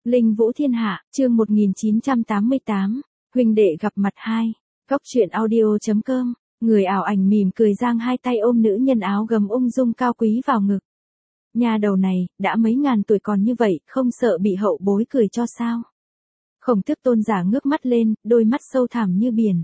Linh Vũ Thiên Hạ, chương 1988, huynh đệ gặp mặt 2, Góc truyện audio.com, người ảo ảnh mỉm cười giang hai tay ôm nữ nhân áo gấm ung dung cao quý vào ngực. Nhà đầu này, đã mấy ngàn tuổi còn như vậy, không sợ bị hậu bối cười cho sao? Khổng Tước Tôn giả ngước mắt lên, đôi mắt sâu thẳm như biển.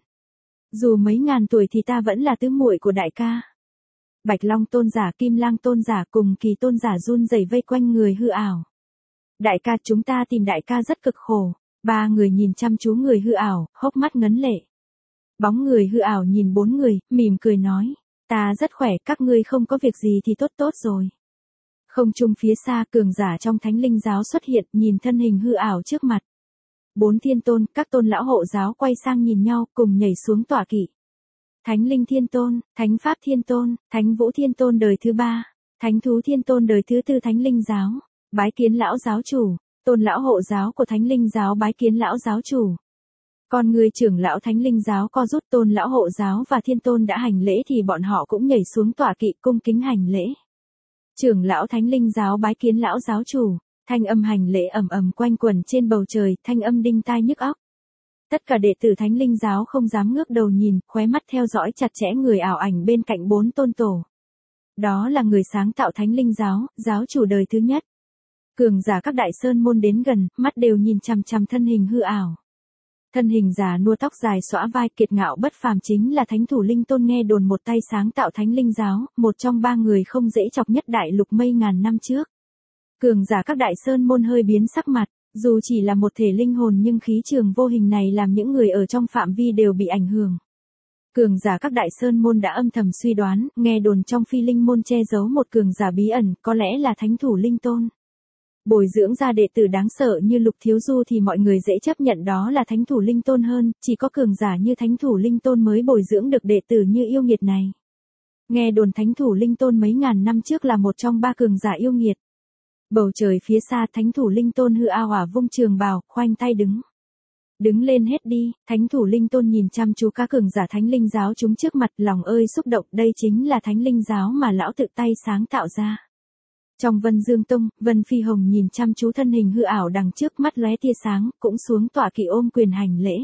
Dù mấy ngàn tuổi thì ta vẫn là tứ muội của đại ca. Bạch Long Tôn giả, Kim Lang Tôn giả cùng Kỳ Tôn giả run rẩy vây quanh người hư ảo. Đại ca, chúng ta tìm đại ca rất cực khổ. Ba người nhìn chăm chú người hư ảo, hốc mắt ngấn lệ. Bóng người hư ảo nhìn bốn người, mỉm cười nói. Ta rất khỏe, các ngươi không có việc gì thì tốt tốt rồi. Không trung phía xa, cường giả trong Thánh Linh giáo xuất hiện, nhìn thân hình hư ảo trước mặt. Bốn thiên tôn, các tôn lão hộ giáo quay sang nhìn nhau, cùng nhảy xuống tọa kỵ. Thánh Linh Thiên Tôn, Thánh Pháp Thiên Tôn, Thánh Vũ Thiên Tôn đời thứ 3, Thánh Thú Thiên Tôn đời thứ 4 Thánh Linh giáo, bái kiến lão giáo chủ, tôn lão hộ giáo của Thánh Linh giáo bái kiến lão giáo chủ. Còn người trưởng lão Thánh Linh giáo co rút, tôn lão hộ giáo và Thiên Tôn đã hành lễ thì bọn họ cũng nhảy xuống tọa kỵ cung kính hành lễ. Trưởng lão Thánh Linh giáo bái kiến lão giáo chủ, thanh âm hành lễ ầm ầm quanh quẩn trên bầu trời, thanh âm đinh tai nhức óc. Tất cả đệ tử Thánh Linh giáo không dám ngước đầu nhìn, khóe mắt theo dõi chặt chẽ người ảo ảnh bên cạnh bốn tôn tổ. Đó là người sáng tạo Thánh Linh giáo, giáo chủ đời thứ nhất. Cường giả các đại sơn môn đến gần, mắt đều nhìn chằm chằm thân hình hư ảo. Thân hình già nua tóc dài xõa vai kiệt ngạo bất phàm chính là Thánh Thủ Linh Tôn, nghe đồn một tay sáng tạo Thánh Linh giáo, một trong ba người không dễ chọc nhất đại lục mây ngàn năm trước. Cường giả các đại sơn môn hơi biến sắc mặt. Dù chỉ là một thể linh hồn nhưng khí trường vô hình này làm những người ở trong phạm vi đều bị ảnh hưởng. Cường giả các đại sơn môn đã âm thầm suy đoán, nghe đồn trong phi linh môn che giấu một cường giả bí ẩn, có lẽ là Thánh Thủ Linh Tôn. Bồi dưỡng ra đệ tử đáng sợ như Lục Thiếu Du thì mọi người dễ chấp nhận đó là Thánh Thủ Linh Tôn hơn, chỉ có cường giả như Thánh Thủ Linh Tôn mới bồi dưỡng được đệ tử như yêu nghiệt này. Nghe đồn Thánh Thủ Linh Tôn mấy ngàn năm trước là một trong ba cường giả yêu nghiệt. Bầu trời phía xa, Thánh Thủ Linh Tôn hư ảo hỏa vung trường bào, khoanh tay đứng. Đứng lên hết đi, Thánh Thủ Linh Tôn nhìn chăm chú các cường giả Thánh Linh giáo chúng trước mặt, lòng ơi xúc động, đây chính là Thánh Linh giáo mà lão tự tay sáng tạo ra. Trong Vân Dương Tông, Vân Phi Hồng nhìn chăm chú thân hình hư ảo đằng trước, mắt lóe tia sáng, cũng xuống tọa kỵ ôm quyền hành lễ.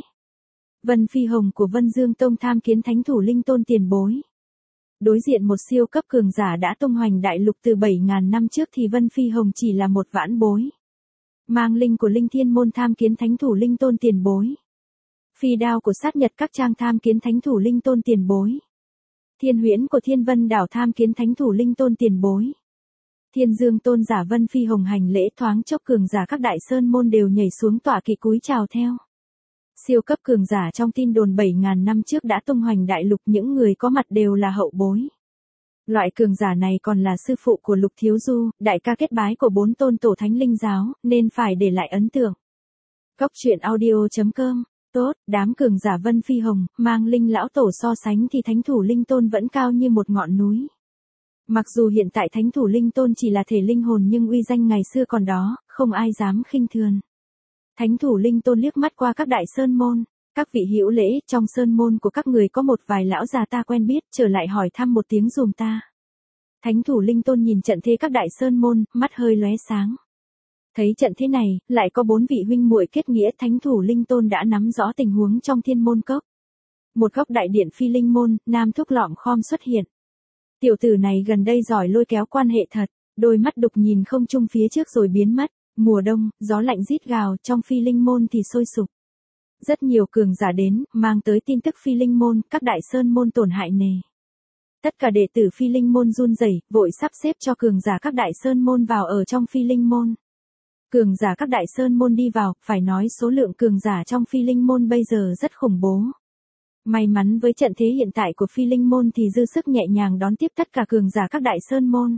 Vân Phi Hồng của Vân Dương Tông tham kiến Thánh Thủ Linh Tôn tiền bối. Đối diện một siêu cấp cường giả đã tung hoành đại lục từ 7.000 năm trước thì Vân Phi Hồng chỉ là một vãn bối. Mang linh của Linh Thiên môn tham kiến Thánh Thủ Linh Tôn tiền bối. Phi đao của sát nhật các trang tham kiến Thánh Thủ Linh Tôn tiền bối. Thiên huyễn của Thiên Vân đảo tham kiến Thánh Thủ Linh Tôn tiền bối. Thiên Dương Tôn giả Vân Phi Hồng hành lễ, thoáng chốc cường giả các đại sơn môn đều nhảy xuống tọa kỵ cúi chào theo. Siêu cấp cường giả trong tin đồn 7.000 năm trước đã tung hoành đại lục, những người có mặt đều là hậu bối. Loại cường giả này còn là sư phụ của Lục Thiếu Du, đại ca kết bái của bốn tôn tổ Thánh Linh giáo, nên phải để lại ấn tượng. Góc truyện audio.com, tốt, đám cường giả Vân Phi Hồng, Mang Linh lão tổ so sánh thì Thánh Thủ Linh Tôn vẫn cao như một ngọn núi. Mặc dù hiện tại Thánh Thủ Linh Tôn chỉ là thể linh hồn nhưng uy danh ngày xưa còn đó, không ai dám khinh thường. Thánh Thủ Linh Tôn liếc mắt qua các đại sơn môn, các vị hữu lễ, trong sơn môn của các người có một vài lão già ta quen biết, trở lại hỏi thăm một tiếng dùm ta. Thánh Thủ Linh Tôn nhìn trận thế các đại sơn môn, mắt hơi lóe sáng. Thấy trận thế này, lại có 4 vị huynh muội kết nghĩa, Thánh Thủ Linh Tôn đã nắm rõ tình huống trong Thiên Môn Cốc. Một góc đại điện phi linh môn, Nam Thúc lọm khom xuất hiện. Tiểu tử này gần đây giỏi lôi kéo quan hệ thật, đôi mắt đục nhìn không trung phía trước rồi biến mất. Mùa đông, gió lạnh rít gào, trong phi linh môn thì sôi sục. Rất nhiều cường giả đến, mang tới tin tức phi linh môn, các đại sơn môn tổn hại nề. Tất cả đệ tử phi linh môn run rẩy, vội sắp xếp cho cường giả các đại sơn môn vào ở trong phi linh môn. Cường giả các đại sơn môn đi vào, phải nói số lượng cường giả trong phi linh môn bây giờ rất khủng bố. May mắn với trận thế hiện tại của phi linh môn thì dư sức nhẹ nhàng đón tiếp tất cả cường giả các đại sơn môn.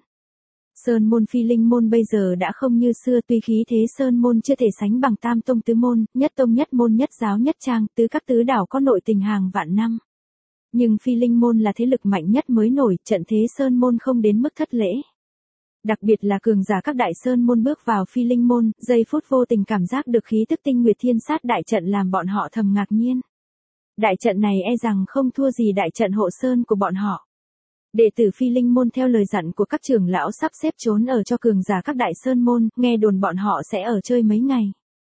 Sơn môn phi linh môn bây giờ đã không như xưa, tuy khí thế sơn môn chưa thể sánh bằng tam tông tứ môn, nhất tông nhất môn nhất giáo nhất trang, tứ các tứ đảo có nội tình hàng vạn năm. Nhưng phi linh môn là thế lực mạnh nhất mới nổi, trận thế sơn môn không đến mức thất lễ. Đặc biệt là cường giả các đại sơn môn bước vào phi linh môn, giây phút vô tình cảm giác được khí tức tinh nguyệt thiên sát đại trận làm bọn họ thầm ngạc nhiên. Đại trận này e rằng không thua gì đại trận hộ sơn của bọn họ. Đệ tử phi linh môn theo lời dặn của các trưởng lão sắp xếp trốn ở cho cường giả các đại sơn môn, nghe đồn bọn họ sẽ ở chơi mấy ngày.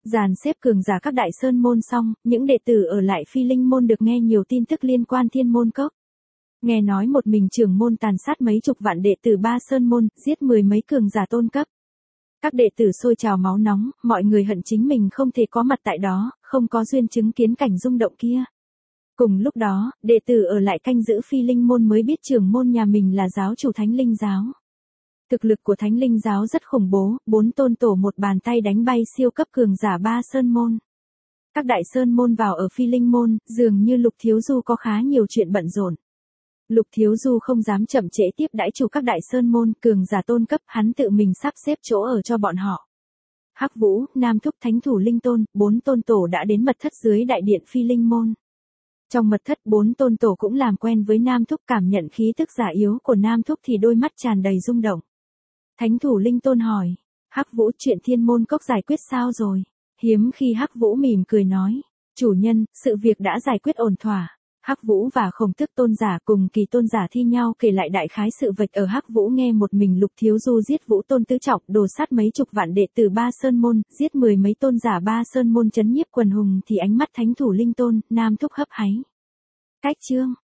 Dàn xếp cường giả các đại sơn môn xong, những đệ tử ở lại Phi Linh môn được nghe nhiều tin tức liên quan Thiên Môn Cốc. Nghe nói một mình trưởng môn tàn sát mấy chục vạn đệ tử ba sơn môn, giết mười mấy cường giả tôn cấp. Các đệ tử sôi trào máu nóng, mọi người hận chính mình không thể có mặt tại đó, không có duyên chứng kiến cảnh rung động kia. Cùng lúc đó, đệ tử ở lại canh giữ Phi Linh môn mới biết trưởng môn nhà mình là giáo chủ Thánh Linh giáo. Thực lực của Thánh Linh giáo rất khủng bố, 4 tôn tổ một bàn tay đánh bay siêu cấp cường giả ba sơn môn. Các đại sơn môn vào ở Phi Linh môn, dường như Lục Thiếu Du có khá nhiều chuyện bận rộn. Lục Thiếu Du không dám chậm trễ tiếp đãi chủ các đại sơn môn, cường giả tôn cấp, hắn tự mình sắp xếp chỗ ở cho bọn họ. Hắc Vũ, Nam Thúc, Thánh Thủ Linh Tôn, 4 tôn tổ đã đến mật thất dưới đại điện Phi Linh môn. Trong mật thất 4 tôn tổ cũng làm quen với Nam Thúc, cảm nhận khí tức giả yếu của Nam Thúc thì đôi mắt tràn đầy rung động. Thánh Thủ Linh Tôn hỏi, Hắc Vũ, chuyện Thiên Môn Cốc giải quyết sao rồi? Hiếm khi Hắc Vũ mỉm cười nói, chủ nhân, sự việc đã giải quyết ổn thỏa. Hắc Vũ và Khổng Tước tôn giả cùng Kỳ tôn giả thi nhau kể lại đại khái sự việc. Ở Hắc Vũ nghe một mình Lục Thiếu Du giết Vũ Tôn tứ trọng, đồ sát mấy chục vạn đệ tử ba sơn môn, giết mười mấy tôn giả ba sơn môn, chấn nhiếp quần hùng thì ánh mắt Thánh Thủ Linh Tôn, Nam Thúc hấp háy. Cách chương